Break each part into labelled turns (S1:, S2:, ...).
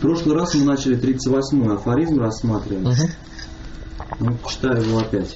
S1: прошлый раз мы начали 38-й афоризм рассматривать. Ну, читаю его опять.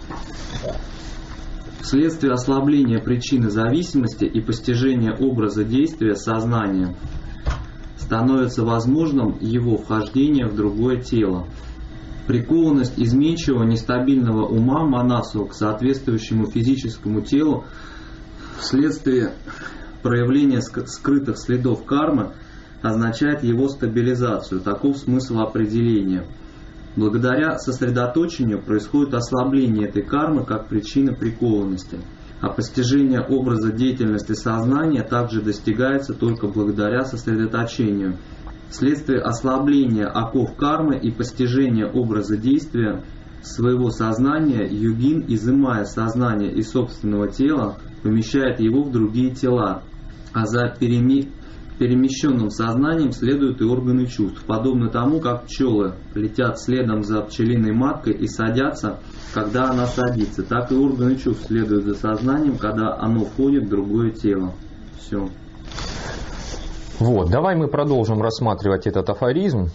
S1: Вследствие ослабления причины зависимости и постижения образа действия сознания становится возможным его вхождение в другое тело. Прикованность изменчивого нестабильного ума монасу к соответствующему физическому телу вследствие проявления скрытых следов кармы означает его стабилизацию. Таков смысл определения. Благодаря сосредоточению происходит ослабление этой кармы как причины прикованности, а постижение образа деятельности сознания также достигается только благодаря сосредоточению. Вследствие ослабления оков кармы и постижения образа действия своего сознания йогин, изымая сознание из собственного тела, помещает его в другие тела, а за перемещенным сознанием следуют и органы чувств, подобно тому, как пчелы летят следом за пчелиной маткой и садятся, когда она садится, так и органы чувств следуют за сознанием, когда оно входит в другое тело. Все.
S2: Вот, давай мы продолжим рассматривать этот афоризм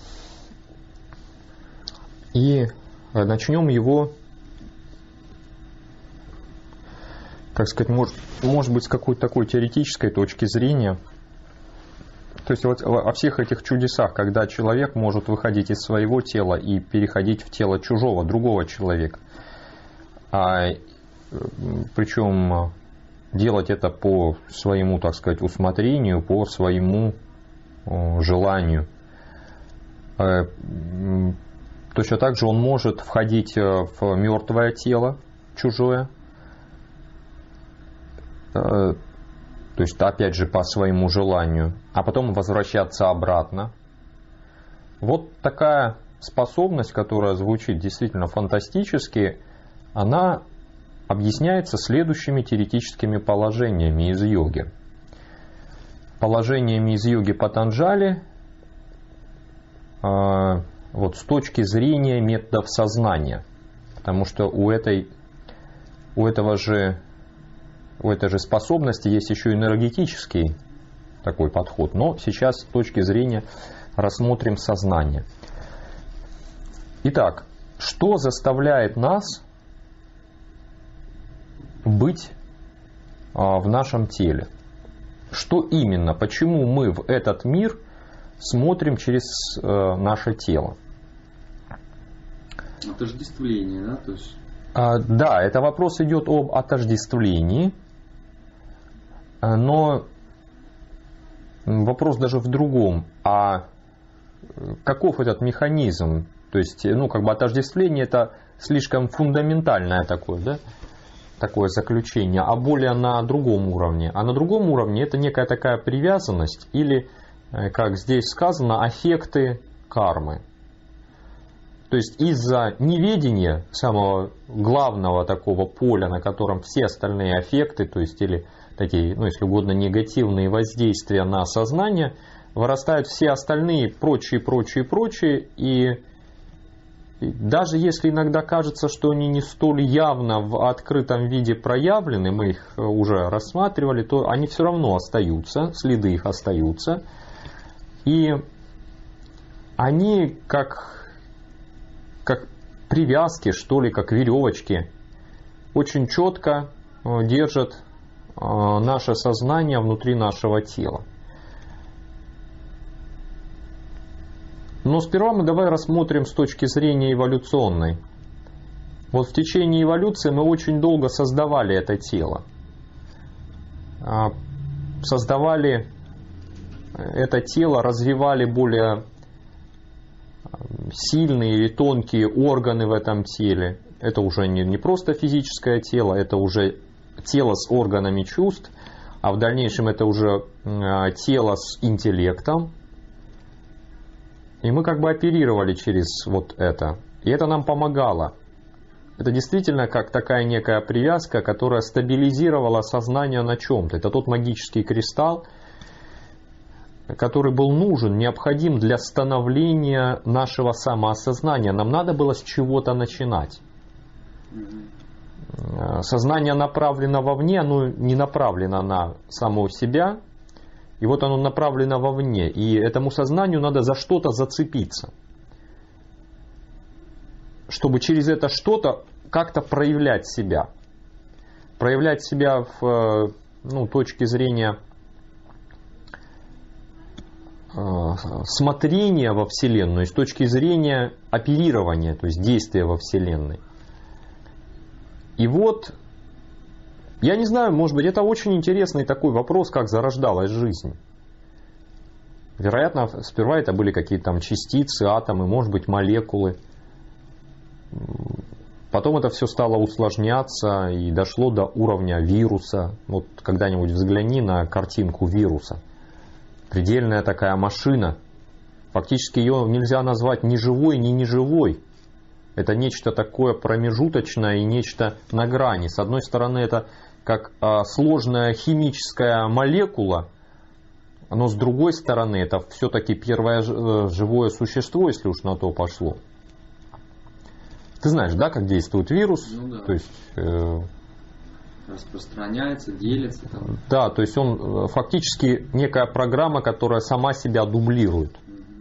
S2: и начнем его, так сказать, может быть, с какой-то такой теоретической точки зрения. То есть вот о всех этих чудесах, когда человек может выходить из своего тела и переходить в тело чужого, другого человека. Причем делать это по своему, так сказать, усмотрению, по своему желанию. Точно так же он может входить в мертвое тело чужое, то есть опять же по своему желанию, а потом возвращаться обратно. Вот такая способность, которая звучит действительно фантастически, она объясняется следующими теоретическими положениями из йоги. Положениями из йоги Патанджали вот с точки зрения методов сознания. Потому что у этой же способности есть еще энергетический такой подход. Но сейчас с точки зрения рассмотрим сознание. Итак, что заставляет нас быть в нашем теле? Что именно? Почему мы в этот мир смотрим через наше тело?
S1: Отождествление, да? То есть...
S2: Да, это вопрос идет об отождествлении, но вопрос даже в другом. А каков этот механизм? То есть, отождествление это слишком фундаментальное такое, да? Такое заключение, а более на другом уровне. А на другом уровне это некая такая привязанность или, как здесь сказано, аффекты кармы. То есть из-за неведения самого главного такого поля, на котором все остальные аффекты, то есть или такие, если угодно, негативные воздействия на сознание, вырастают все остальные прочие, и даже если иногда кажется, что они не столь явно в открытом виде проявлены, мы их уже рассматривали, то они все равно остаются, следы их остаются. И они как привязки, что ли, как веревочки, очень четко держат наше сознание внутри нашего тела. Но сперва мы давай рассмотрим с точки зрения эволюционной. Вот в течение эволюции мы очень долго создавали это тело. Создавали это тело, развивали более сильные или тонкие органы в этом теле. Это уже не просто физическое тело, это уже тело с органами чувств, а в дальнейшем это уже тело с интеллектом. И мы как бы оперировали через вот это. И это нам помогало. Это действительно как такая некая привязка, которая стабилизировала сознание на чем-то. Это тот магический кристалл, который был нужен, необходим для становления нашего самоосознания. Нам надо было с чего-то начинать. Сознание направлено вовне, оно не направлено на самого себя. И вот оно направлено вовне. И этому сознанию надо за что-то зацепиться, чтобы через это что-то как-то проявлять себя. Проявлять себя в точке зрения смотрения во Вселенную, с точки зрения оперирования, то есть действия во Вселенной. И вот, я не знаю, может быть, это очень интересный такой вопрос, как зарождалась жизнь. Вероятно, сперва это были какие-то там частицы, атомы, может быть, молекулы. Потом это все стало усложняться и дошло до уровня вируса. Вот когда-нибудь взгляни на картинку вируса. Предельная такая машина. Фактически ее нельзя назвать ни живой, ни неживой. Это нечто такое промежуточное и нечто на грани. С одной стороны, это как сложная химическая молекула, но с другой стороны, это все-таки первое живое существо, если уж на то пошло. Ты знаешь, да, как действует вирус?
S1: Ну да.
S2: То есть,
S1: распространяется, делится. Там.
S2: Да, то есть он фактически некая программа, которая сама себя дублирует.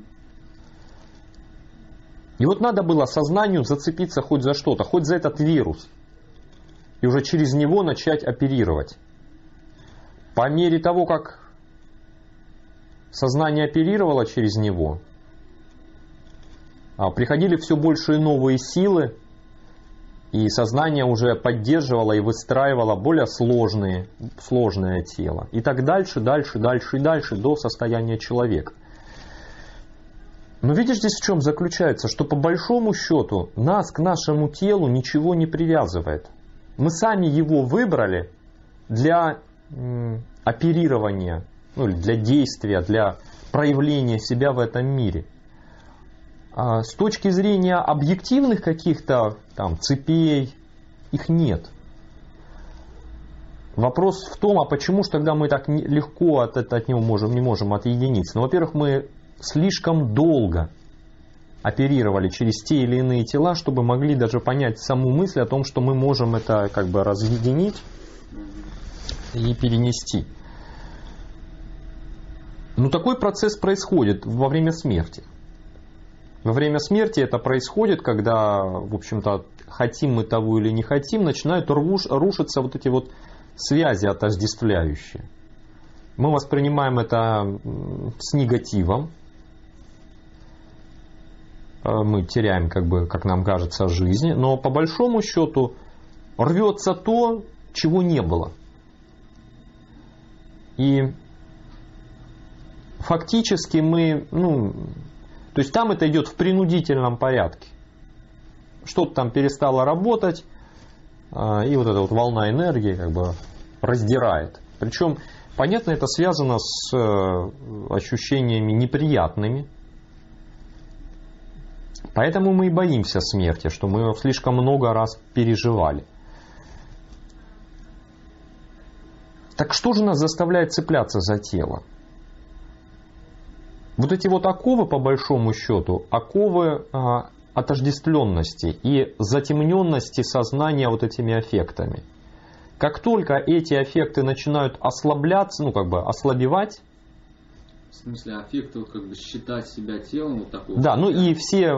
S2: И вот надо было сознанию зацепиться хоть за что-то, хоть за этот вирус. И уже через него начать оперировать. По мере того, как сознание оперировало через него, приходили все больше и новые силы, и сознание уже поддерживало и выстраивало более сложное тело. И так дальше, дальше, дальше и дальше до состояния человека. Но видишь, здесь в чем заключается, что по большому счету нас к нашему телу ничего не привязывает. Мы сами его выбрали для оперирования, для действия, для проявления себя в этом мире. С точки зрения объективных каких-то там цепей, их нет. Вопрос в том, а почему же тогда мы так легко от него не можем отъединиться? Ну, во-первых, мы слишком долго оперировали через те или иные тела, чтобы могли даже понять саму мысль о том, что мы можем это как бы разъединить и перенести. Но такой процесс происходит во время смерти. Во время смерти это происходит, когда, в общем-то, хотим мы того или не хотим, начинают рушиться вот эти вот связи отождествляющие. Мы воспринимаем это с негативом. Мы теряем, как нам кажется, жизнь. Но по большому счету рвется то, чего не было. И фактически мы... То есть там это идет в принудительном порядке. Что-то там перестало работать, и вот эта вот волна энергии как бы раздирает. Причем, понятно, это связано с ощущениями неприятными. Поэтому мы и боимся смерти, что мы слишком много раз переживали. Так что же нас заставляет цепляться за тело? Вот эти вот оковы, по большому счету, оковы отождествленности и затемненности сознания вот этими аффектами. Как только эти аффекты начинают ослабляться, ослабевать.
S1: В смысле, аффекты, считать себя телом вот такого.
S2: Да, и все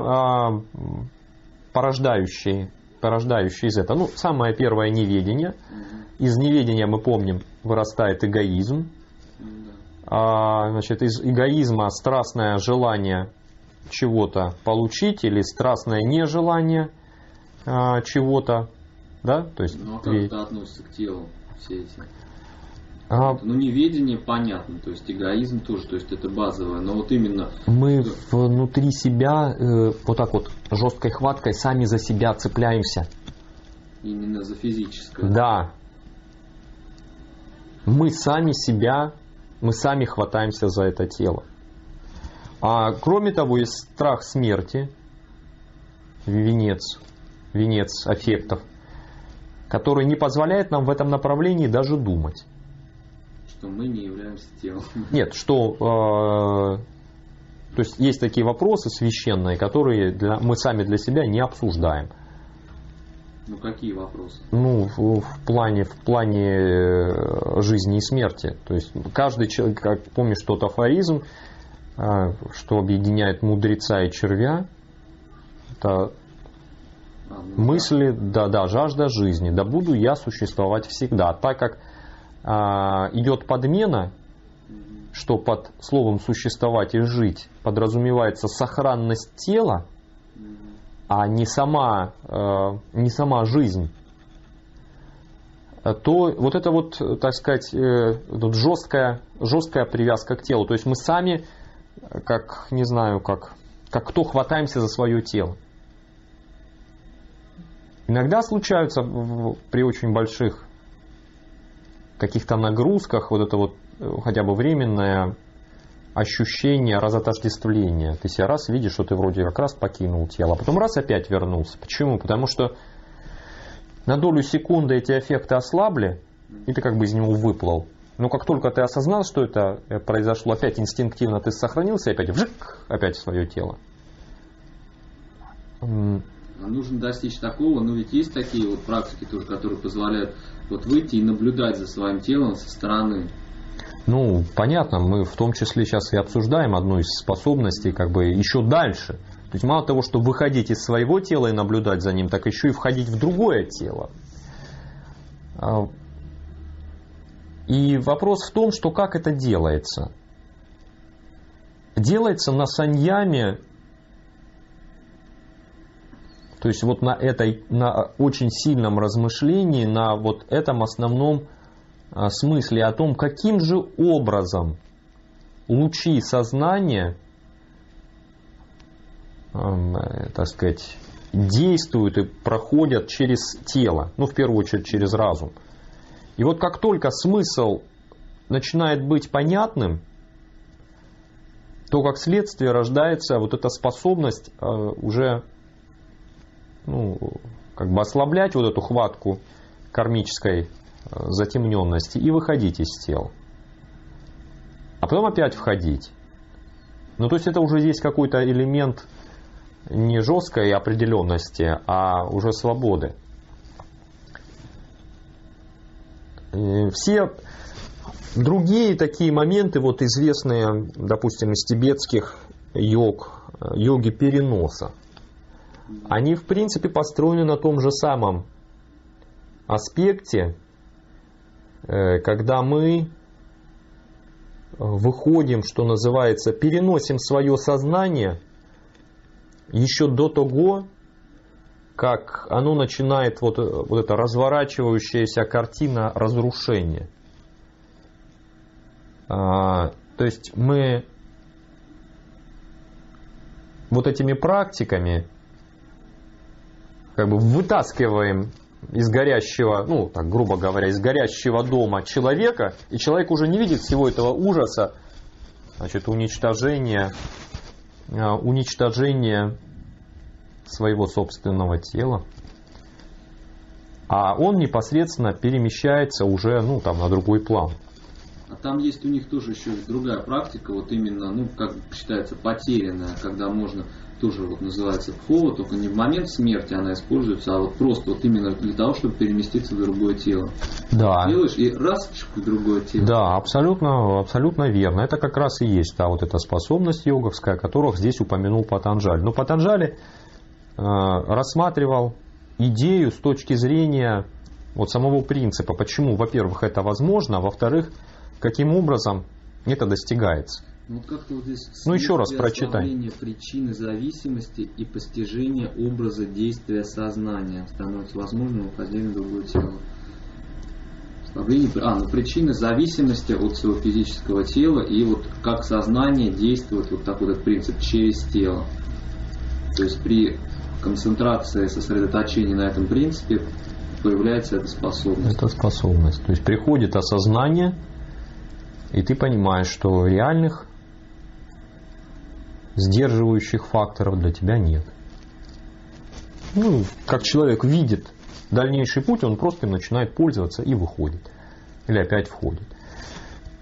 S2: порождающие из этого. Самое первое — неведение. Из неведения, мы помним, вырастает эгоизм. Из эгоизма страстное желание чего-то получить или страстное нежелание чего-то, да, то есть.
S1: А как это относится к телу, все эти? Неведение понятно, то есть эгоизм тоже, то есть это базовое, но вот именно.
S2: Мы внутри себя вот так вот жесткой хваткой сами за себя цепляемся.
S1: Именно за физическое.
S2: Да. Мы сами хватаемся за это тело. А кроме того, есть страх смерти, венец аффектов, который не позволяет нам в этом направлении даже думать.
S1: Что мы не являемся телом.
S2: Нет, то есть такие вопросы священные, которые мы сами для себя не обсуждаем.
S1: Ну какие вопросы?
S2: Ну, в плане жизни и смерти. То есть каждый человек, как помнишь тот афоризм, что объединяет мудреца и червя, это мысли, да, жажда жизни. Да буду я существовать всегда. Так как идет подмена, что под словом существовать и жить подразумевается сохранность тела, а не сама жизнь, то вот это вот, так сказать, жесткая привязка к телу. То есть мы сами, как, не знаю, как кто хватаемся за свое тело. Иногда случаются при очень больших каких-то нагрузках вот это вот хотя бы временное ощущение разотождествления. Ты себя раз видишь, что ты вроде как раз покинул тело, а потом раз опять вернулся. Почему? Потому что на долю секунды эти эффекты ослабли, и ты как бы из него выплыл. Но как только ты осознал, что это произошло, опять инстинктивно ты сохранился, и опять вжик, опять в свое тело.
S1: Нужно достичь такого, но ведь есть такие вот практики тоже, которые позволяют вот выйти и наблюдать за своим телом со стороны.
S2: Ну, понятно, мы в том числе сейчас и обсуждаем одну из способностей как бы еще дальше. То есть мало того, что выходить из своего тела и наблюдать за ним, так еще и входить в другое тело. И вопрос в том, что как это делается. Делается на саньяме, то есть вот на очень сильном размышлении, на вот этом основном смысле о том, каким же образом лучи сознания, так сказать, действуют и проходят через тело, ну в первую очередь через разум. И вот как только смысл начинает быть понятным, то как следствие рождается вот эта способность уже как бы ослаблять вот эту хватку кармической затемненности и выходить из тел. А потом опять входить. Ну, то есть это уже есть какой-то элемент не жесткой определенности, а уже свободы. И все другие такие моменты, вот известные, допустим, из тибетских йоги переноса, они в принципе построены на том же самом аспекте, когда мы выходим, что называется, переносим свое сознание еще до того, как оно начинает вот эта разворачивающаяся картина разрушения. То есть мы вот этими практиками как бы вытаскиваем из горящего, ну так грубо говоря, из горящего дома человека, и человек уже не видит всего этого ужаса, значит, уничтожения своего собственного тела, а он непосредственно перемещается уже, ну там, на другой план.
S1: А там есть у них тоже еще другая практика, вот именно, ну как считается, потерянная, когда можно тоже вот называется пхова, только не в момент смерти она используется, а вот просто вот именно для того, чтобы переместиться в другое тело.
S2: Да.
S1: Делаешь и раз в другое тело.
S2: Да, абсолютно верно. Это как раз и есть та вот эта способность йоговская, которых здесь упомянул Патанджали. Но Патанджали рассматривал идею с точки зрения вот самого принципа, почему, во-первых, это возможно, а во-вторых, каким образом это достигается.
S1: Вот как-то вот здесь
S2: еще раз прочитай.
S1: Причины зависимости и постижение образа действия сознания становится возможным вхождение в другое тело. Причины зависимости от своего физического тела и вот как сознание действует, вот такой вот принцип, через тело. То есть при концентрации, сосредоточении на этом принципе появляется эта способность.
S2: Это способность. То есть приходит осознание, и ты понимаешь, что реальных сдерживающих факторов для тебя нет. Ну, как человек видит дальнейший путь, он просто им начинает пользоваться и выходит. Или опять входит.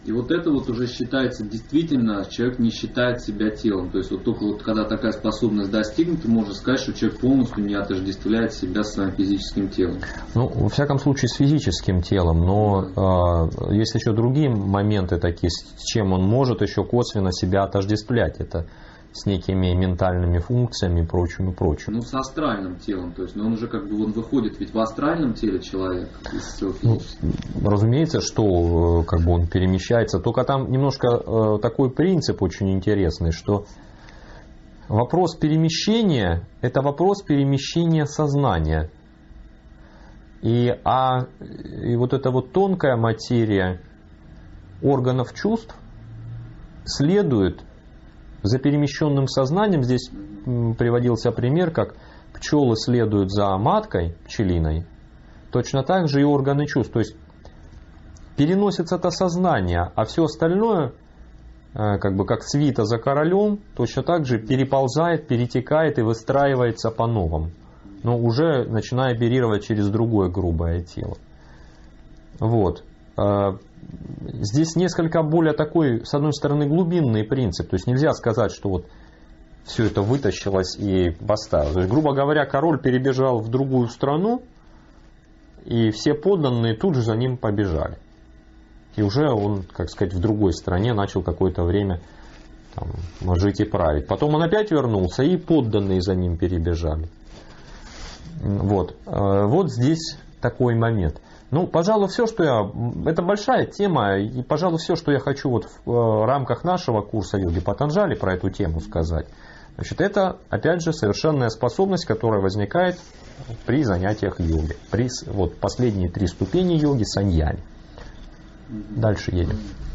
S1: И вот это вот уже считается действительно, человек не считает себя телом. То есть вот только вот когда такая способность достигнута, можно сказать, что человек полностью не отождествляет себя с своим физическим телом.
S2: Ну, во всяком случае, с физическим телом, но есть еще другие моменты такие, с чем он может еще косвенно себя отождествлять. Это с некими ментальными функциями и прочим, и прочим.
S1: Ну, с астральным телом, то есть, но он уже как бы он выходит ведь в астральном теле человека из своего физического.
S2: Ну, разумеется, что как бы он перемещается, только там немножко такой принцип очень интересный, что вопрос перемещения – это вопрос перемещения сознания. И вот эта вот тонкая материя органов чувств следует за перемещенным сознанием. Здесь приводился пример, как пчелы следуют за маткой пчелиной, точно так же и органы чувств. То есть переносится это сознание, а все остальное, как бы как свита за королем, точно так же переползает, перетекает и выстраивается по-новому, но уже начиная оперировать через другое грубое тело. Вот. Здесь несколько более такой, с одной стороны, глубинный принцип. То есть нельзя сказать, что вот все это вытащилось и поставилось. То есть, грубо говоря, король перебежал в другую страну, и все подданные тут же за ним побежали. И уже он, как сказать, в другой стране начал какое-то время там жить и править. Потом он опять вернулся, и подданные за ним перебежали. Вот, вот здесь такой момент. Ну, пожалуй, все, что это большая тема, и, пожалуй, все, что я хочу вот в рамках нашего курса йоги Патанджали про эту тему сказать. Значит, это, опять же, совершенная способность, которая возникает при занятиях йоги. При вот последние 3 ступени йоги саньяни. Дальше едем.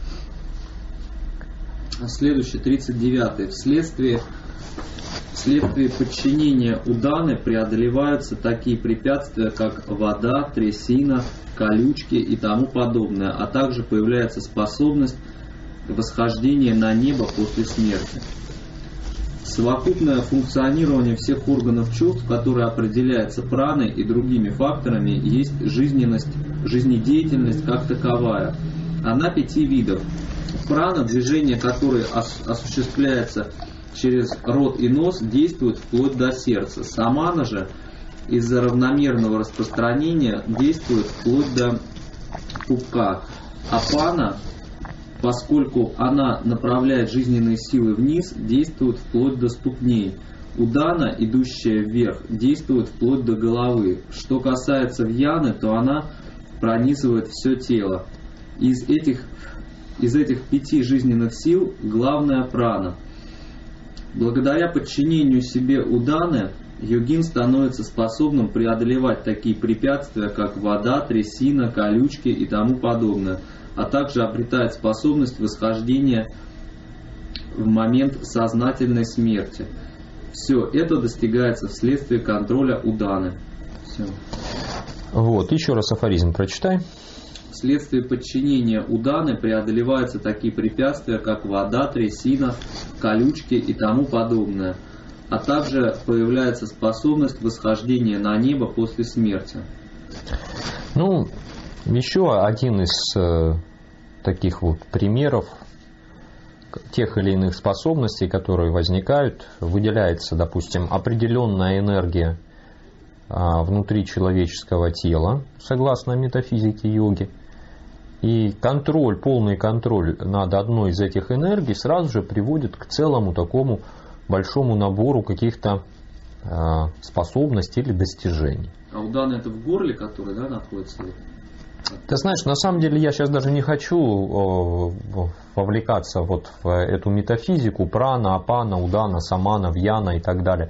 S1: Следующий, 39-й. Вследствие подчинения уданы преодолеваются такие препятствия, как вода, трясина, колючки и тому подобное, а также появляется способность восхождения на небо после смерти. Совокупное функционирование всех органов чувств, которое определяется праной и другими факторами, есть жизнедеятельность как таковая. Она 5 видов. Прана, движение которой осуществляется через рот и нос, действует вплоть до сердца. Самана же из-за равномерного распространения действует вплоть до пупка. Апана, поскольку она направляет жизненные силы вниз, действует вплоть до ступней. Удана, идущая вверх, действует вплоть до головы. Что касается вьяны, то она пронизывает все тело. Из этих 5 жизненных сил главная прана. Благодаря подчинению себе уданы, йогин становится способным преодолевать такие препятствия, как вода, трясина, колючки и тому подобное, а также обретает способность восхождения в момент сознательной смерти. Все это достигается вследствие контроля уданы. Все.
S2: Вот, еще раз афоризм прочитай.
S1: Вследствие подчинения уданы преодолеваются такие препятствия, как вода, трясина, колючки и тому подобное, а также появляется способность восхождения на небо после смерти.
S2: Ну, еще один из таких вот примеров тех или иных способностей, которые возникают, выделяется, допустим, определенная энергия внутри человеческого тела, согласно метафизике йоги. И контроль, полный контроль над одной из этих энергий сразу же приводит к целому такому большому набору каких-то способностей или достижений.
S1: А удана это в горле, который, да, находится?
S2: Ты знаешь, на самом деле я сейчас даже не хочу вовлекаться вот в эту метафизику прана, апана, удана, самана, вьяна и так далее.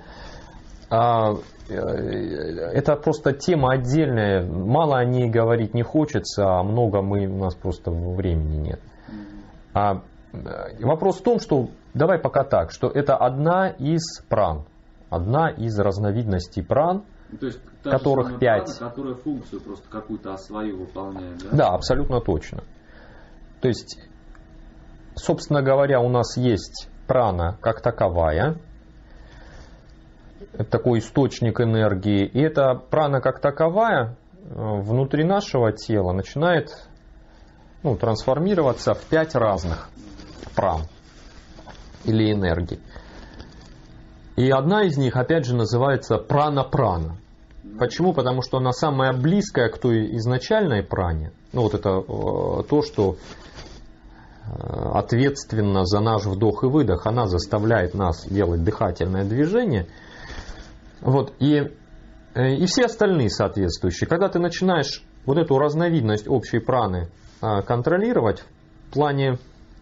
S2: Это просто тема отдельная, мало о ней говорить не хочется, а много у нас просто времени нет. Вопрос в том, что давай пока так, что это одна из пран, одна из разновидностей пран,
S1: то есть,
S2: которых 5.
S1: Прана, которая функцию просто какую-то свою выполняет, да?
S2: Да, абсолютно точно. То есть, собственно говоря, у нас есть прана как таковая, такой источник энергии, и эта прана как таковая внутри нашего тела начинает трансформироваться в 5 разных пран или энергий. И одна из них, опять же, называется прана-прана. Почему? Потому что она самая близкая к той изначальной пране. Это то, что ответственно за наш вдох и выдох. Она заставляет нас делать дыхательное движение. И все остальные соответствующие. Когда ты начинаешь эту разновидность общей праны контролировать в плане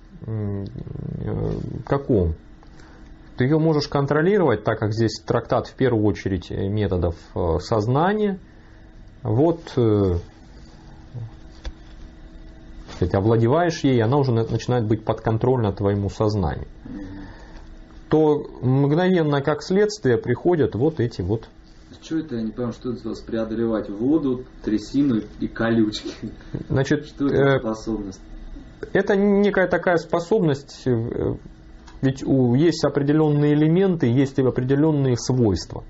S2: каком? Ты ее можешь контролировать, так как здесь трактат в первую очередь методов сознания. Овладеваешь ей, она уже начинает быть подконтрольна твоему сознанию. То мгновенно, как следствие, приходят эти.
S1: Что это, я не понимаю, что это преодолевать воду, трясину и колючки?
S2: Значит,
S1: что это способность?
S2: Это некая такая способность, ведь есть определенные элементы, есть и определенные свойства.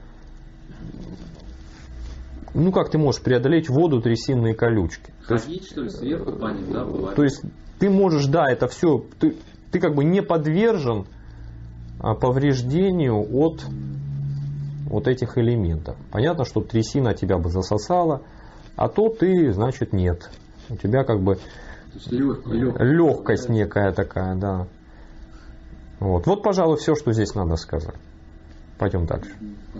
S2: Как ты можешь преодолеть воду, трясину и колючки?
S1: Ходить, что ли, сверху по ним, да, бывает?
S2: То есть ты можешь, это все, ты как бы не подвержен повреждению от этих элементов. Понятно, что трясина тебя бы засосала, а то ты, значит, нет. У тебя как бы легкость некая такая, да. Вот, пожалуй, все, что здесь надо сказать. Пойдем дальше.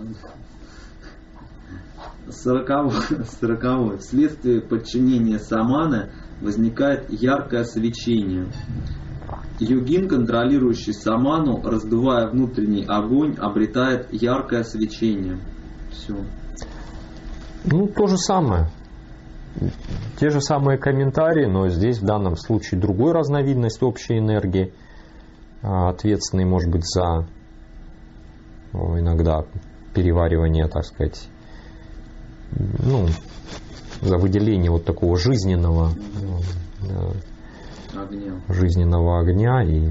S1: 40. Вследствие подчинения саманы возникает яркое свечение. Йогин, контролирующий саману, раздувая внутренний огонь, обретает яркое свечение. Все.
S2: То же самое. Те же самые комментарии, но здесь в данном случае другой разновидность общей энергии, ответственный, может быть, за иногда переваривание, так сказать, за выделение такого жизненного огня, и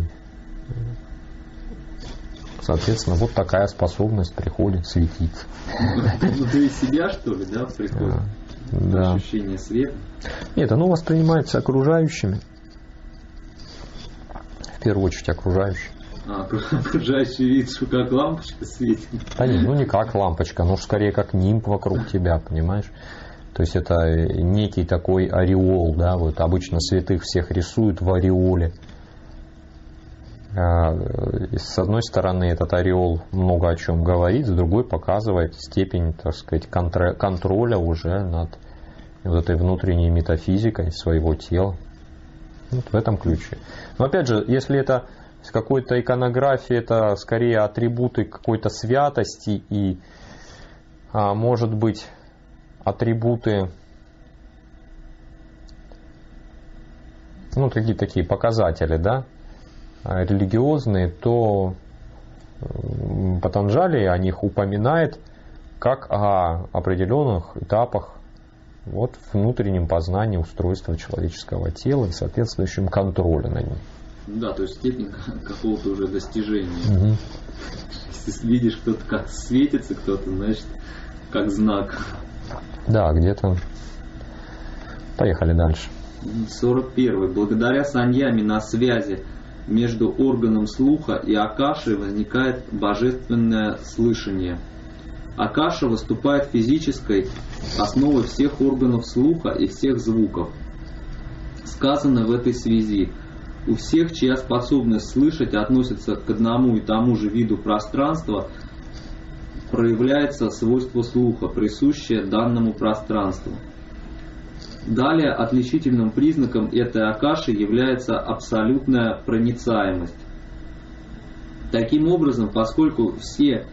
S2: соответственно такая способность приходит светиться.
S1: Внутри себя, что ли, да, приходит?
S2: Да.
S1: Ощущение света?
S2: Нет, оно воспринимается окружающими. В первую очередь окружающими.
S1: Окружающий вид, что как лампочка светит.
S2: Да нет, не как лампочка, скорее как нимб вокруг тебя, понимаешь? То есть это некий такой ореол, да, обычно святых всех рисуют в ореоле. С одной стороны, этот ореол много о чем говорит, с другой показывает степень, так сказать, контроля уже над этой внутренней метафизикой своего тела. В этом ключе. Но опять же, если это с какой-то иконографией, это скорее атрибуты какой-то святости и, может быть, атрибуты, какие такие показатели, да, религиозные, то Патанджали о них упоминает как о определенных этапах внутреннем познании устройства человеческого тела и соответствующем контроле на нем.
S1: Да, то есть степень какого-то уже достижения. Если видишь, кто-то как светится, кто-то, значит, как знак.
S2: Да, где-то. Поехали дальше.
S1: 41. Благодаря саньяме на связи между органом слуха и акашей возникает божественное слышание. Акаша выступает физической основой всех органов слуха и всех звуков. Сказано в этой связи: у всех, чья способность слышать относится к одному и тому же виду пространства, проявляется свойство слуха, присущее данному пространству. Далее отличительным признаком этой акаши является абсолютная проницаемость. Таким образом, поскольку все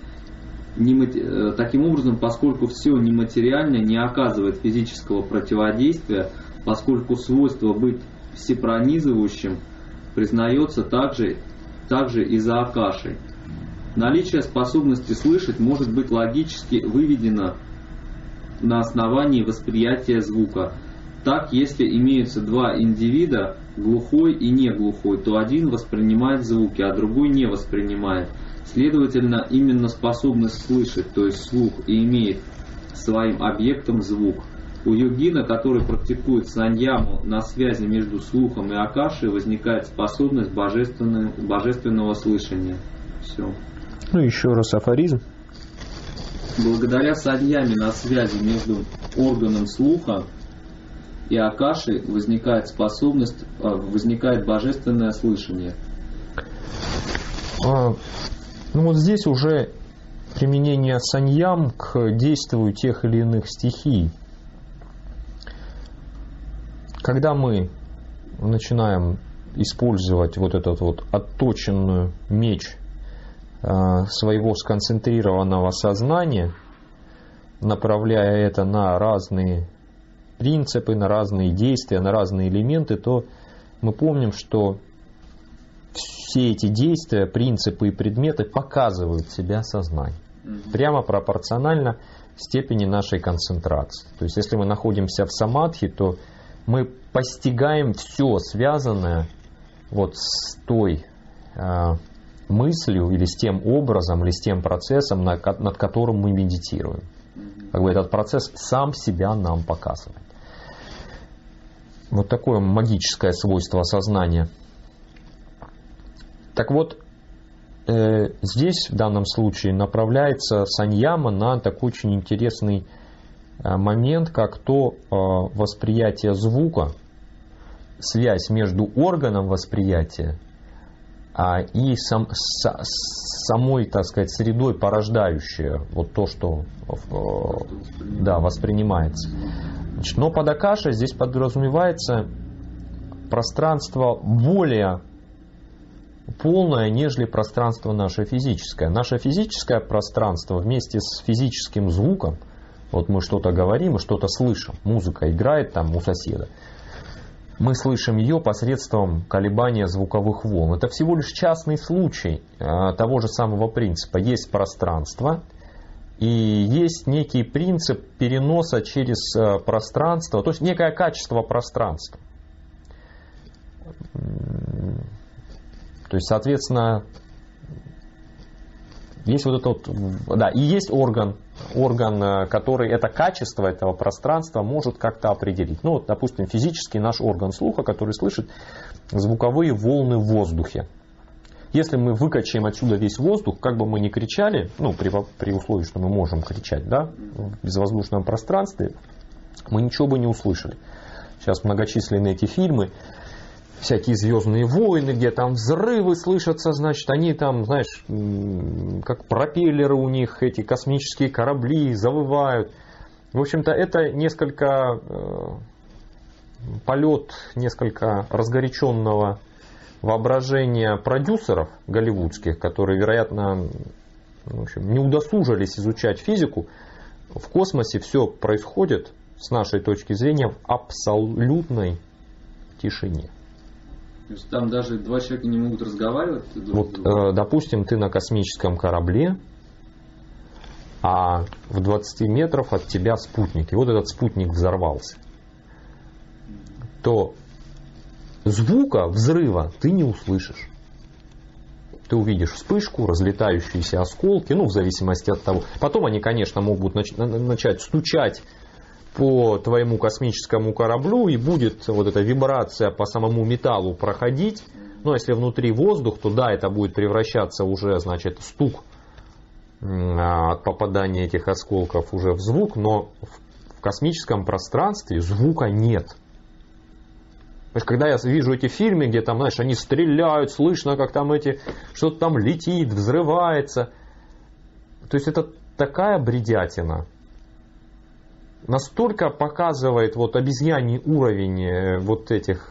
S1: нематериальное не оказывает физического противодействия, поскольку свойство быть всепронизывающим признается также и за акашей. Наличие способности слышать может быть логически выведено на основании восприятия звука. Так, если имеются два индивида, глухой и неглухой, то один воспринимает звуки, а другой не воспринимает. Следовательно, именно способность слышать, то есть слух, и имеет своим объектом звук. У йогина, который практикует саньяму на связи между слухом и акашей, возникает способность божественного слышания. Все.
S2: Ну, еще раз афоризм.
S1: Благодаря саньяме на связи между органом слуха и акашей возникает божественное слышание.
S2: Ну вот здесь уже применение саньям к действию тех или иных стихий. Когда мы начинаем использовать вот этот вот отточенную меч своего сконцентрированного сознания, направляя это на разные принципы, на разные действия, на разные элементы, то мы помним, что все эти действия, принципы и предметы показывают себя сознанию. Прямо пропорционально степени нашей концентрации. То есть, если мы находимся в самадхи, то мы постигаем все связанное вот с той мыслью или с тем образом, или с тем процессом, над которым мы медитируем. Как бы этот процесс сам себя нам показывает. Вот такое магическое свойство сознания. Так вот, здесь в данном случае направляется саньяма на такой очень интересный момент, как то восприятие звука, связь между органом восприятия и самой, так сказать, средой, порождающая вот то, что воспринимается. Значит, но под акашей здесь подразумевается пространство более полное, нежели пространство наше физическое. Наше физическое пространство вместе с физическим звуком, вот мы что-то говорим и что-то слышим, музыка играет там у соседа, мы слышим ее посредством колебания звуковых волн. Это всего лишь частный случай того же самого принципа. Есть пространство и есть некий принцип переноса через пространство, то есть некое качество пространства. То есть, соответственно, есть вот это вот, и есть орган, который это качество этого пространства может как-то определить. Ну, вот, допустим, физический наш орган слуха, который слышит звуковые волны в воздухе. Если мы выкачаем отсюда весь воздух, как бы мы ни кричали, ну, при условии, что мы можем кричать, да, в безвоздушном пространстве, мы ничего бы не услышали. Сейчас многочисленные эти фильмы, всякие «Звездные войны», где там взрывы слышатся, значит, они там, знаешь, как пропеллеры у них, эти космические корабли завывают. В общем-то, это несколько полет несколько разгоряченного воображения продюсеров голливудских, которые, вероятно, в общем, не удосужились изучать физику. В космосе все происходит, с нашей точки зрения, в абсолютной тишине.
S1: То есть там даже два человека не могут разговаривать?
S2: Вот, допустим, ты на космическом корабле, а в 20 метрах от тебя спутник. И вот этот спутник взорвался. То звука взрыва ты не услышишь. Ты увидишь вспышку, разлетающиеся осколки, ну, в зависимости от того. Потом они, конечно, могут начать стучать по твоему космическому кораблю, и будет вот эта вибрация по самому металлу проходить. Но если внутри воздух, то да, это будет превращаться уже, значит, стук от попадания этих осколков уже в звук, но в космическом пространстве звука нет. То есть, когда я вижу эти фильмы, где там, знаешь, они стреляют, слышно, как там что-то там летит, взрывается. То есть это такая бредятина. Настолько показывает вот обезьяний уровень вот этих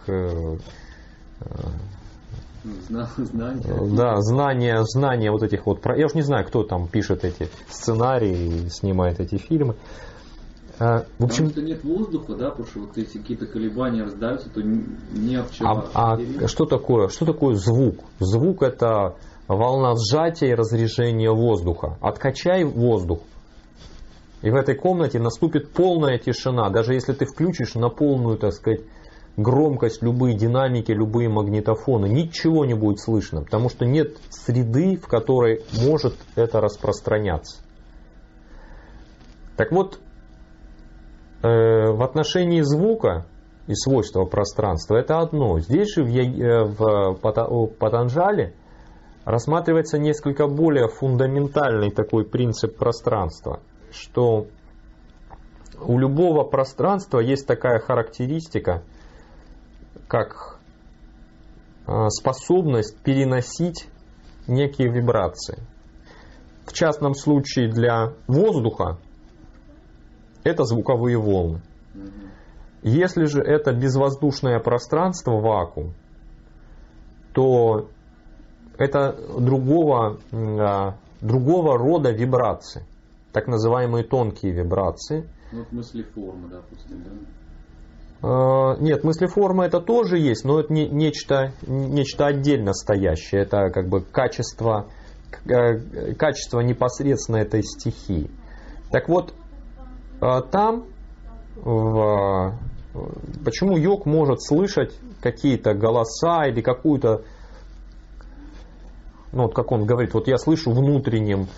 S2: знания вот этих вот. Я уж не знаю, кто там пишет эти сценарии и снимает эти фильмы. В общем,
S1: потому что нет воздуха, да, потому что вот эти какие-то колебания раздаются, то не об чем.
S2: Что такое звук? Звук — это волна сжатия и разрежения воздуха. Откачай воздух, и в этой комнате наступит полная тишина. Даже если ты включишь на полную, так сказать, громкость любые динамики, любые магнитофоны, ничего не будет слышно, потому что нет среды, в которой может это распространяться. Так вот, в отношении звука и свойства пространства это одно. Здесь же в Патанджали рассматривается несколько более фундаментальный такой принцип пространства, что у любого пространства есть такая характеристика, как способность переносить некие вибрации. В частном случае для воздуха это звуковые волны. Если же это безвоздушное пространство, вакуум, то это другого рода вибрации, так называемые тонкие вибрации.
S1: Ну, вот мыслеформа, допустим,
S2: да? Нет, мыслеформа это тоже есть, но это нечто отдельно стоящее. Это как бы качество непосредственно этой стихии. Так вот, там почему йог может слышать какие-то голоса или какую-то, ну вот как он говорит, вот я слышу внутренним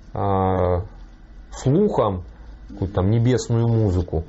S2: слухом какую-то там небесную музыку.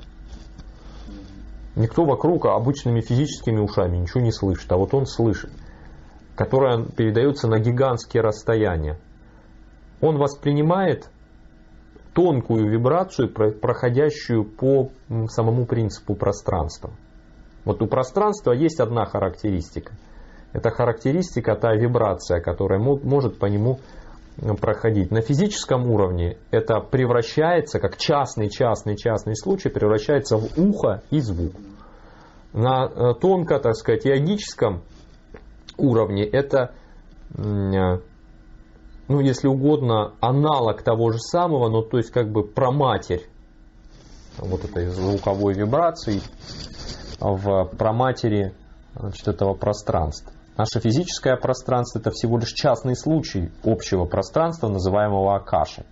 S2: Никто вокруг обычными физическими ушами ничего не слышит, а вот он слышит, которая передается на гигантские расстояния. Он воспринимает тонкую вибрацию, проходящую по самому принципу пространства. Вот у пространства есть одна характеристика. Это характеристика, та вибрация, которая может по нему проходить. На физическом уровне это превращается, как частный случай, превращается в ухо и звук. На тонко, так сказать, йогическом уровне это, ну, если угодно, аналог того же самого, но то есть как бы проматерь вот этой звуковой вибрации в проматери, значит, этого пространства. Наше физическое пространство это всего лишь частный случай общего пространства, называемого акашей.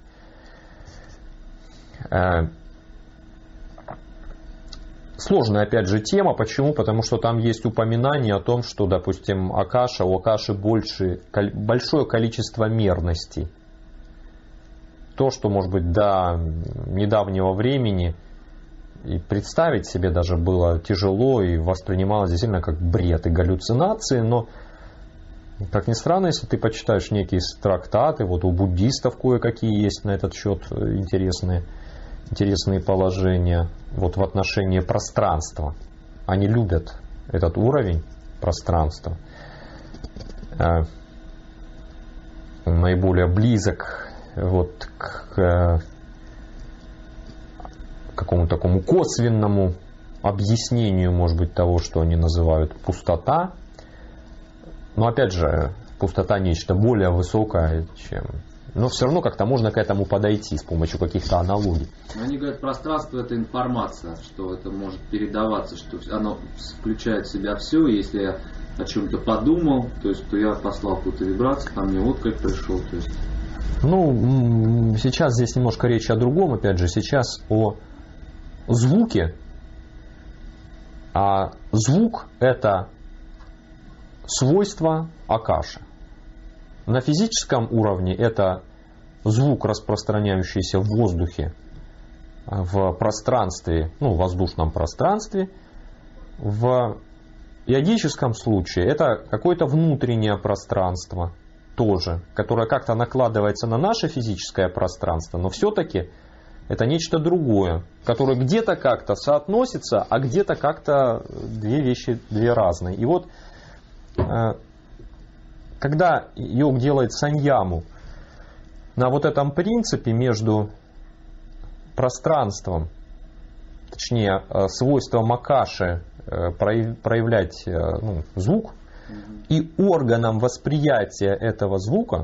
S2: Сложная, опять же, тема. Почему? Потому что там есть упоминание о том, что, допустим, у акаши большое количество мерностей. То, что, может быть, до недавнего времени и представить себе даже было тяжело и воспринималось действительно как бред и галлюцинации, но, как ни странно, если ты почитаешь некие трактаты, вот у буддистов кое-какие есть на этот счет интересные положения вот в отношении пространства. Они любят этот уровень пространства. Он наиболее близок вот к какому-то такому косвенному объяснению, может быть, того, что они называют пустота. Но опять же, пустота нечто более высокое, чем... Но все равно как-то можно к этому подойти с помощью каких-то аналогий.
S1: Они говорят, пространство это информация, что это может передаваться, что оно включает в себя все. Если я о чем-то подумал, то есть то я послал какую-то вибрацию, ко мне отклик пришел. То есть...
S2: Ну, сейчас здесь немножко речь о другом, опять же, сейчас о звуке. А звук это свойство акаши. На физическом уровне это звук, распространяющийся в воздухе, в пространстве, ну, в воздушном пространстве. В йогическом случае это какое-то внутреннее пространство тоже, которое как-то накладывается на наше физическое пространство, но все-таки это нечто другое, которое где-то как-то соотносится, а где-то как-то две разные. И вот когда йог делает саньяму на вот этом принципе между пространством, точнее свойством акаши проявлять звук и органом восприятия этого звука,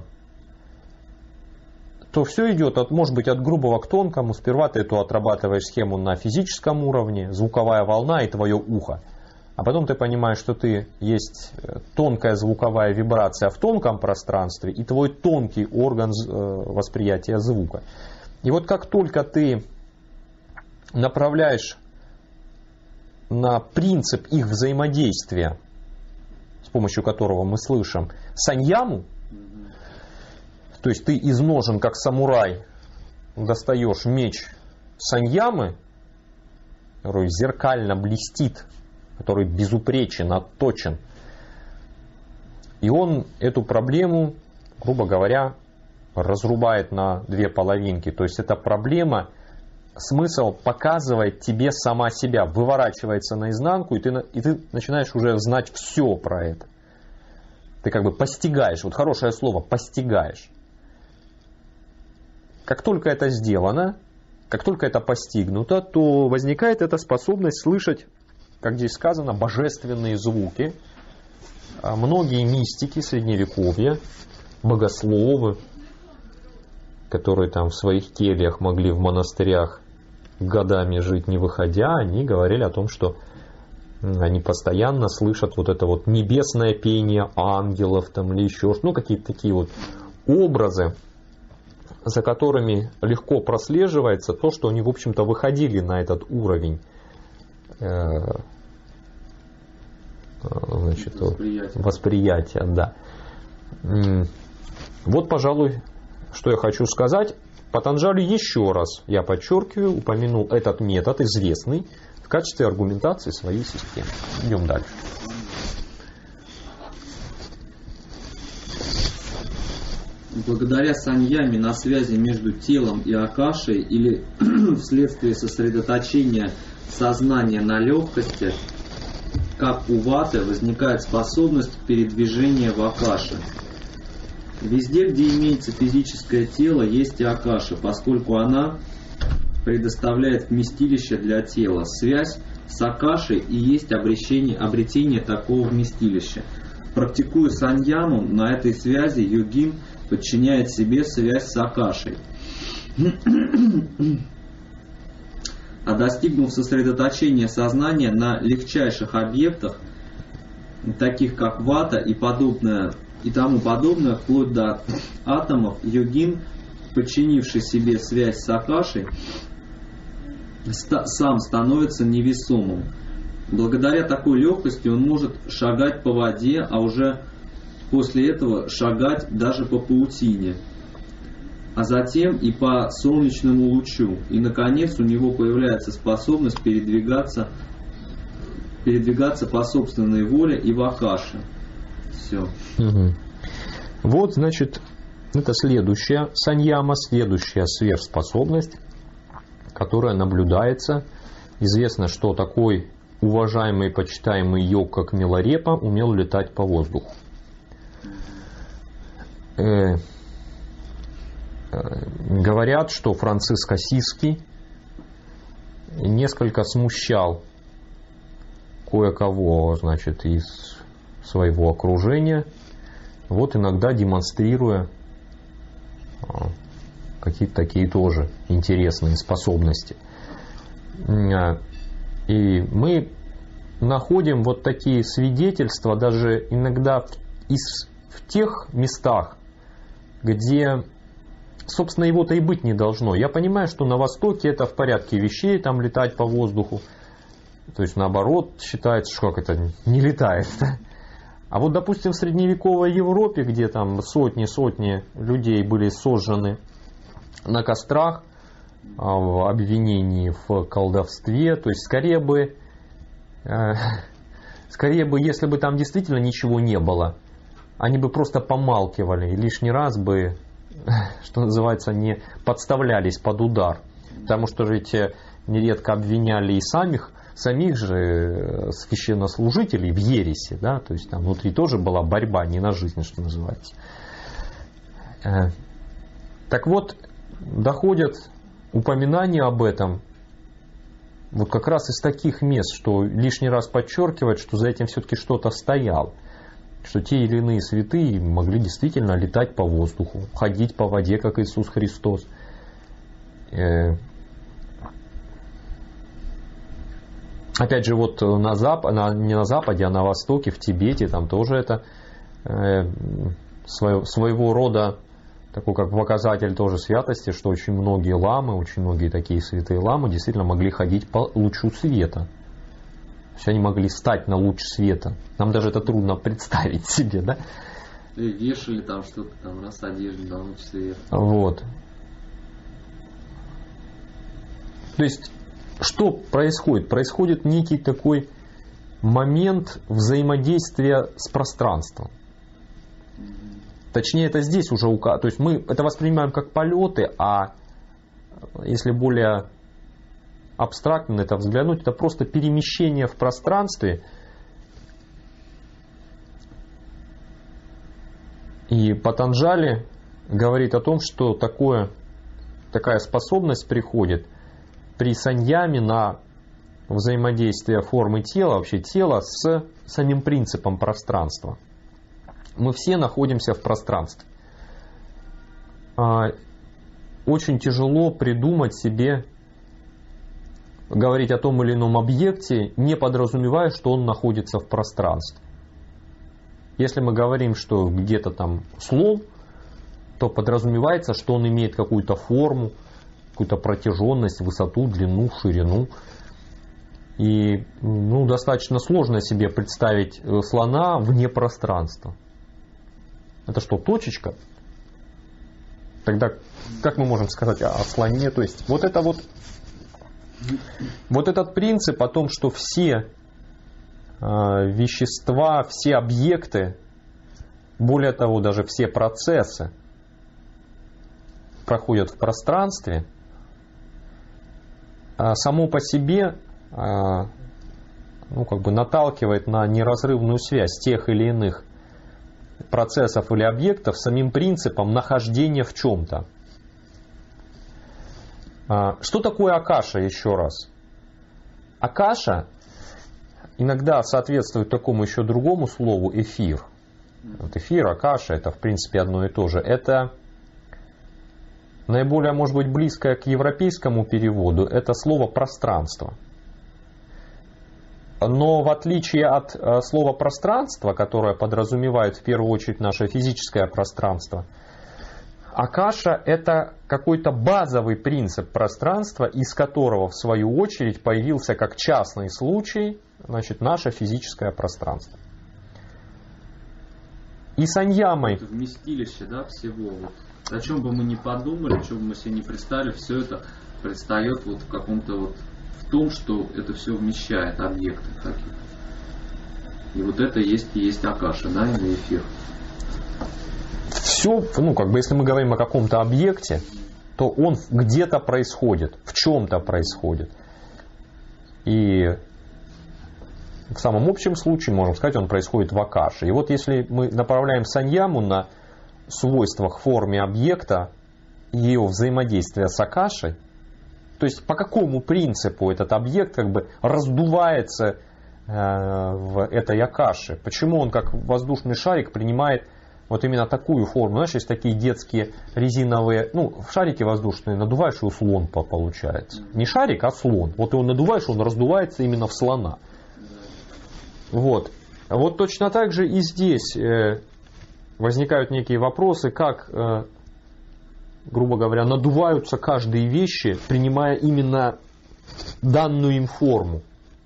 S2: то все идет, может быть, от грубого к тонкому. Сперва ты эту отрабатываешь схему на физическом уровне, звуковая волна и твое ухо. А потом ты понимаешь, что есть тонкая звуковая вибрация в тонком пространстве и твой тонкий орган восприятия звука. И вот как только ты направляешь на принцип их взаимодействия, с помощью которого мы слышим саньяму, то есть ты из ножен, как самурай, достаешь меч саньямы, который зеркально блестит, который безупречен, отточен. И он эту проблему, грубо говоря, разрубает на две половинки. То есть эта проблема, смысл показывает тебе сама себя, выворачивается наизнанку, и ты начинаешь уже знать все про это. Ты как бы постигаешь, вот хорошее слово, постигаешь. Как только это сделано, как только это постигнуто, то возникает эта способность слышать, как здесь сказано, божественные звуки. Многие мистики Средневековья, богословы, которые там в своих кельях могли в монастырях годами жить не выходя, они говорили о том, что они постоянно слышат вот это вот небесное пение ангелов там, или еще что-то, ну какие-то такие вот образы, за которыми легко прослеживается то, что они, в общем-то, выходили на этот уровень восприятия, да. Вот, пожалуй, что я хочу сказать. Патанджали еще раз, я подчеркиваю, упомянул этот метод, известный, в качестве аргументации своей системы. Идем дальше.
S1: Благодаря саньяме на связи между телом и акашей или вследствие сосредоточения сознания на легкости, как у ваты, возникает способность к передвижению в акаше. Везде, где имеется физическое тело, есть и акаша, поскольку она предоставляет вместилище для тела. Связь с акашей и есть обретение такого вместилища. Практикуя саньяму, на этой связи йогин подчиняет себе связь с акашей. А достигнув сосредоточения сознания на легчайших объектах, таких как вата и тому подобное, вплоть до атомов, йогин, подчинивший себе связь с акашей, сам становится невесомым. Благодаря такой легкости он может шагать по воде, а уже после этого шагать даже по паутине, а затем и по солнечному лучу. И, наконец, у него появляется способность передвигаться по собственной воле и в акаше. Все.
S2: Угу. Вот, значит, это следующая саньяма, следующая сверхспособность, которая наблюдается. Известно, что такой уважаемый и почитаемый йог, как Миларепа, умел летать по воздуху. Говорят, что Франциск Ассизский несколько смущал кое-кого, значит, из своего окружения, вот иногда демонстрируя какие-то такие тоже интересные способности. И мы находим вот такие свидетельства даже иногда в тех местах, где, собственно, его-то и быть не должно. Я понимаю, что на Востоке это в порядке вещей, там летать по воздуху. То есть, наоборот, считается, что как это не летает. А вот, допустим, в средневековой Европе, где там сотни людей были сожжены на кострах в обвинении в колдовстве, то есть, скорее бы, если бы там действительно ничего не было, они бы просто помалкивали и лишний раз бы, что называется, не подставлялись под удар. Потому что ведь нередко обвиняли и самих же священнослужителей в ереси, да, то есть там внутри тоже была борьба не на жизнь, что называется. Так вот, доходят упоминания об этом вот как раз из таких мест, что лишний раз подчеркивает, что за этим все-таки что-то стояло. Что те или иные святые могли действительно летать по воздуху, ходить по воде, как Иисус Христос. Опять же, вот не на Западе, а на Востоке, в Тибете, там тоже это своего рода такой как показатель тоже святости, что очень многие ламы, очень многие такие святые ламы действительно могли ходить по лучу света. То есть они могли встать на луч света. Нам даже это трудно представить себе, да?
S1: И вешали там что-то, там раз одежду на луч света.
S2: Вот. То есть что происходит? Происходит некий такой момент взаимодействия с пространством. Точнее, это здесь уже указано. То есть мы это воспринимаем как полеты, а если более абстрактно на это взглянуть, это просто перемещение в пространстве. И Патанджали говорит о том, что такая способность приходит при саньяме на взаимодействие формы тела, вообще тела с самим принципом пространства. Мы все находимся в пространстве. Очень тяжело придумать себе, говорить о том или ином объекте, не подразумевая, что он находится в пространстве. Если мы говорим, что где-то там слон, то подразумевается, что он имеет какую-то форму, какую-то протяженность, высоту, длину, ширину. И достаточно сложно себе представить слона вне пространства. Это что, точечка? Тогда как мы можем сказать о слоне? То есть вот этот принцип о том, что все вещества, все объекты, более того, даже все процессы проходят в пространстве, само по себе наталкивает на неразрывную связь тех или иных процессов или объектов с самим принципом нахождения в чем-то. Что такое акаша, еще раз? Акаша иногда соответствует такому еще другому слову эфир. Вот эфир, акаша, это в принципе одно и то же. Это наиболее, может быть, близкое к европейскому переводу, это слово пространство. Но в отличие от слова пространство, которое подразумевает в первую очередь наше физическое пространство, акаша это какой-то базовый принцип пространства, из которого в свою очередь появился как частный случай, наше физическое пространство. И саньямой...
S1: Это вместилище, всего. О чем бы мы ни подумали, о чем бы мы себе не представили, все это предстает в каком-то в том, что это все вмещает объекты такие. И это есть акаша, или эфир.
S2: Все, если мы говорим о каком-то объекте, то он где-то происходит, в чем-то происходит. И в самом общем случае, можем сказать, он происходит в акаше. И если мы направляем саньяму на свойствах форме объекта и ее взаимодействия с акашей, то есть по какому принципу этот объект раздувается в этой акаше, почему он как воздушный шарик принимает именно такую форму. Знаешь, есть такие детские резиновые, в шарике воздушные надуваешь, и слон получается. Не шарик, а слон. Его надуваешь, он раздувается именно в слона. Вот точно так же и здесь возникают некие вопросы, как, грубо говоря, надуваются каждые вещи, принимая именно данную им форму.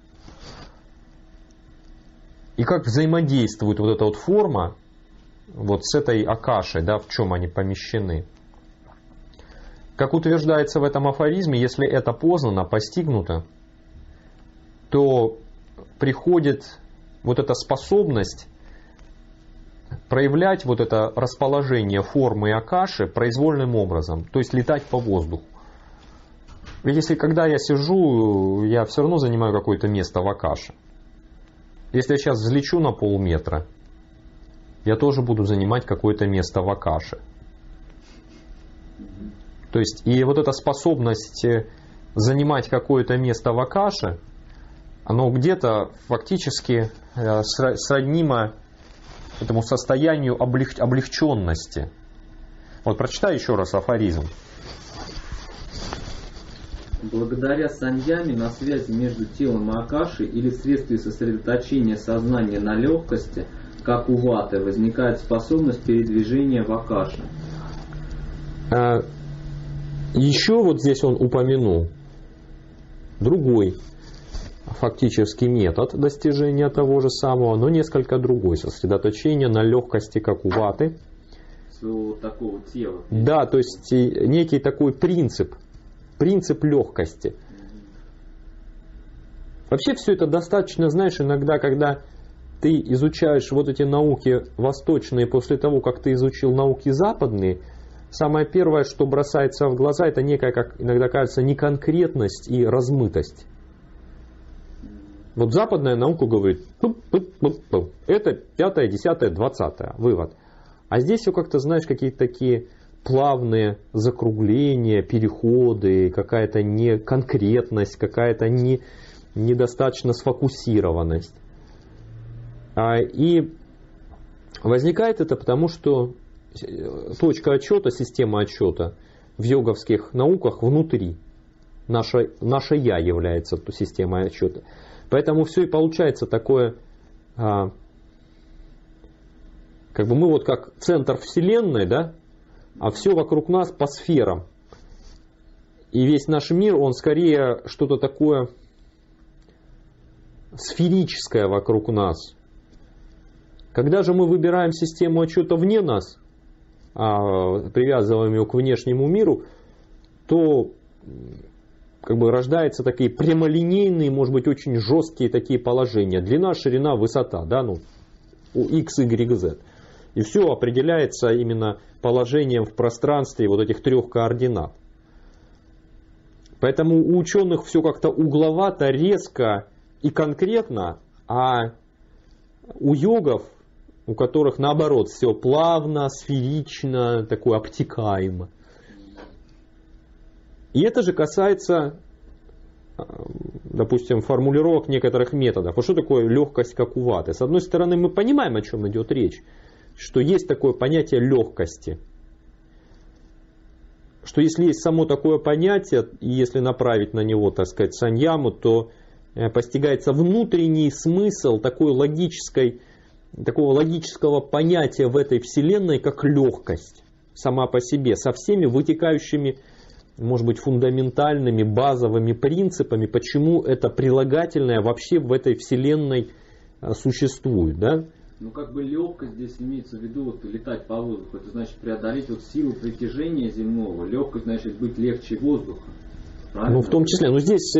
S2: И как взаимодействует эта форма с этой акашей, в чем они помещены. Как утверждается в этом афоризме, если это познано, постигнуто, то приходит эта способность проявлять это расположение формы акаши произвольным образом, то есть летать по воздуху. Ведь когда я сижу, я все равно занимаю какое-то место в акаше. Если я сейчас взлечу на полметра, я тоже буду занимать какое-то место в акаше. То есть и эта способность занимать какое-то место в акаше, оно где-то фактически сроднимо этому состоянию облегченности. Прочитай еще раз афоризм.
S1: Благодаря саньяме на связи между телом и акашей или вследствие сосредоточения сознания на легкости, как у ваты, возникает способность передвижения в акаше.
S2: Еще здесь он упомянул другой фактический метод достижения того же самого, но несколько другой. Сосредоточение на легкости, как у ваты.
S1: Своего такого тела.
S2: Да, то есть некий такой принцип легкости. Вообще все это достаточно, знаешь, иногда, когда ты изучаешь вот эти науки восточные после того, как ты изучил науки западные, самое первое, что бросается в глаза, это некая, как иногда кажется, неконкретность и размытость. Вот западная наука говорит, это 5, 10, 20, вывод. А здесь все как-то, знаешь, какие-то такие плавные закругления, переходы, какая-то неконкретность, какая-то недостаточно сфокусированность. И возникает это потому, что точка отсчета, система отсчета в йоговских науках внутри. Наше «я» является системой отсчета. Поэтому все и получается такое, как бы мы вот как центр Вселенной, да, а все вокруг нас по сферам. И весь наш мир, он скорее что-то такое сферическое вокруг нас. Когда же мы выбираем систему отсчета вне нас, привязываем ее к внешнему миру, то как бы рождаются такие прямолинейные, может быть, очень жесткие такие положения. Длина, ширина, высота, да, ну, у x, y, z. И все определяется именно положением в пространстве вот этих 3 координат. Поэтому у ученых все как-то угловато, резко и конкретно, а у йогов, у которых наоборот все плавно, сферично, такое обтекаемо. И это же касается, допустим, формулировок некоторых методов. А что такое легкость как у ваты? С одной стороны, мы понимаем, о чем идет речь, что есть такое понятие легкости. Что если есть само такое понятие, и если направить на него, так сказать, саньяму, то постигается внутренний смысл такого логического понятия в этой вселенной, как легкость сама по себе, со всеми вытекающими, может быть, фундаментальными, базовыми принципами, почему это прилагательное вообще в этой вселенной существует, да?
S1: Ну, как бы легкость здесь имеется в виду, вот летать по воздуху, это значит преодолеть вот силу притяжения земного. Легкость значит быть легче воздуха. Правильно?
S2: Ну, в том числе. Но здесь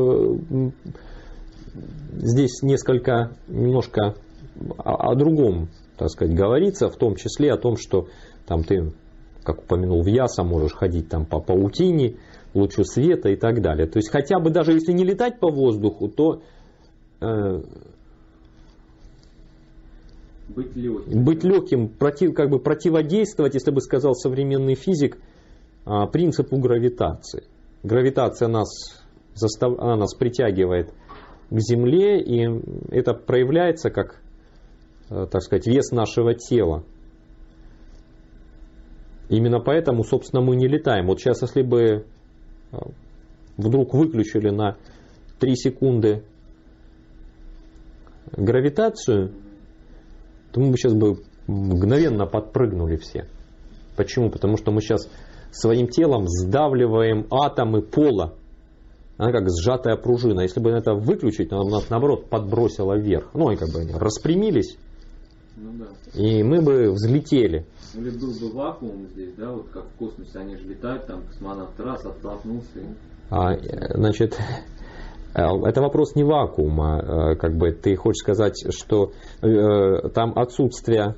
S2: немножко о другом, так сказать, говорится, в том числе о том, что там ты, как упомянул, в Яса можешь ходить там по паутине, лучу света и так далее. То есть хотя бы даже если не летать по воздуху, то быть легким, как бы противодействовать, если бы сказал современный физик, принципу гравитации. Гравитация нас притягивает к Земле, и это проявляется как, так сказать, вес нашего тела. Именно поэтому, собственно, мы не летаем. Вот сейчас, если бы вдруг выключили на 3 секунды гравитацию, то мы бы сейчас мгновенно подпрыгнули все. Почему? Потому что мы сейчас своим телом сдавливаем атомы пола. Она как сжатая пружина. Если бы это выключить, она нас, наоборот, подбросила вверх. Ну, и как бы они распрямились, ну, да. И мы бы взлетели.
S1: Или был бы вакуум здесь, да, вот как в космосе, они же летают, там космонавт раз оттолкнулся.
S2: Значит, это вопрос не вакуума, как бы ты хочешь сказать, что там отсутствие,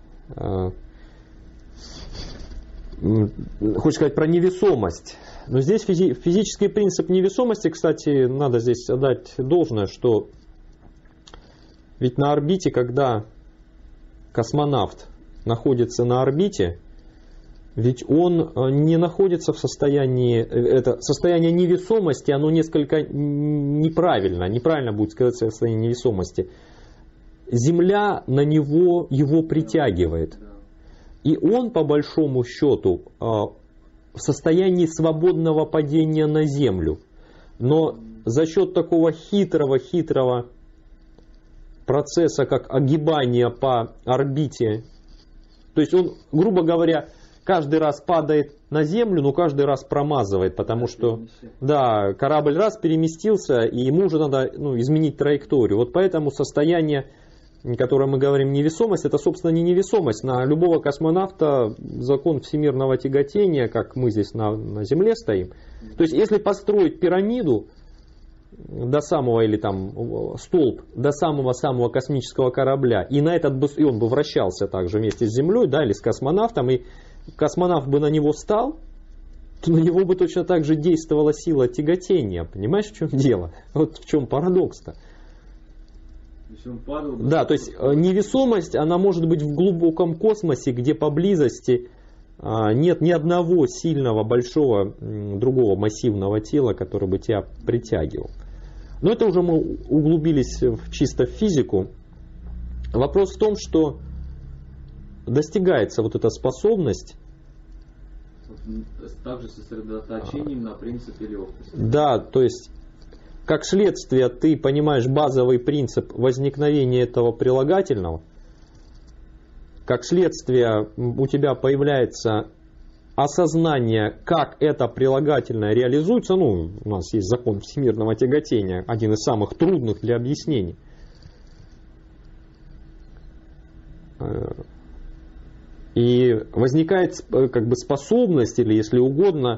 S2: хочешь сказать про невесомость. Но здесь физический принцип невесомости, кстати, надо здесь отдать должное, что ведь на орбите, когда космонавт находится на орбите, ведь он не находится в состоянии, это состояние невесомости, оно несколько неправильно будет сказать состояние невесомости. Земля на него его притягивает. И он, по большому счету, в состоянии свободного падения на Землю. Но за счет такого хитрого процесса, как огибание по орбите, то есть он, грубо говоря, каждый раз падает на Землю, но каждый раз промазывает, потому что да, корабль раз переместился, и ему уже надо изменить траекторию. Вот поэтому состояние, которое мы говорим невесомость, это, собственно, не невесомость. На любого космонавта закон всемирного тяготения, как мы здесь на Земле стоим. То есть, если построить пирамиду, до самого, или там столб до самого-самого космического корабля, и и он бы вращался также вместе с Землей, да, или с космонавтом, и космонавт бы на него встал, то на него бы точно так же действовала сила тяготения. Понимаешь, в чем дело? Вот в чем парадокс-то. Да, то есть невесомость, она может быть в глубоком космосе, где поблизости нет ни одного сильного, большого, другого массивного тела, которое бы тебя притягивал. Но это уже мы углубились чисто в физику. Вопрос в том, что достигается вот эта способность.
S1: Также сосредоточением на принципе легкости.
S2: Да, то есть как следствие ты понимаешь базовый принцип возникновения этого прилагательного. Как следствие у тебя появляется осознание, как это прилагательное реализуется. Ну, у нас есть закон всемирного тяготения, один из самых трудных для объяснений. И возникает как бы способность, или если угодно,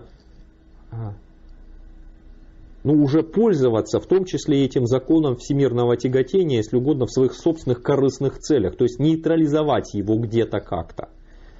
S2: уже пользоваться, в том числе этим законом всемирного тяготения, если угодно, в своих собственных корыстных целях, то есть нейтрализовать его где-то как-то.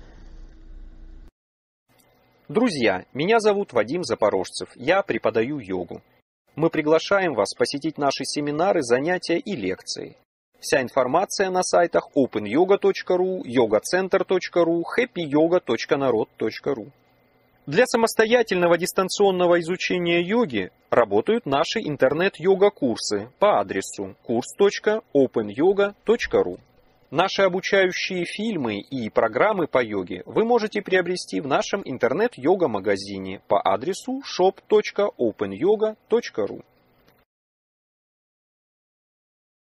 S3: Друзья, меня зовут Вадим Запорожцев, я преподаю йогу. Мы приглашаем вас посетить наши семинары, занятия и лекции. Вся информация на сайтах openyoga.ru, yogacenter.ru, happyyoga.narod.ru. Для самостоятельного дистанционного изучения йоги работают наши интернет-йога-курсы по адресу kurs.openyoga.ru. Наши обучающие фильмы и программы по йоге вы можете приобрести в нашем интернет-йога-магазине по адресу shop.openyoga.ru.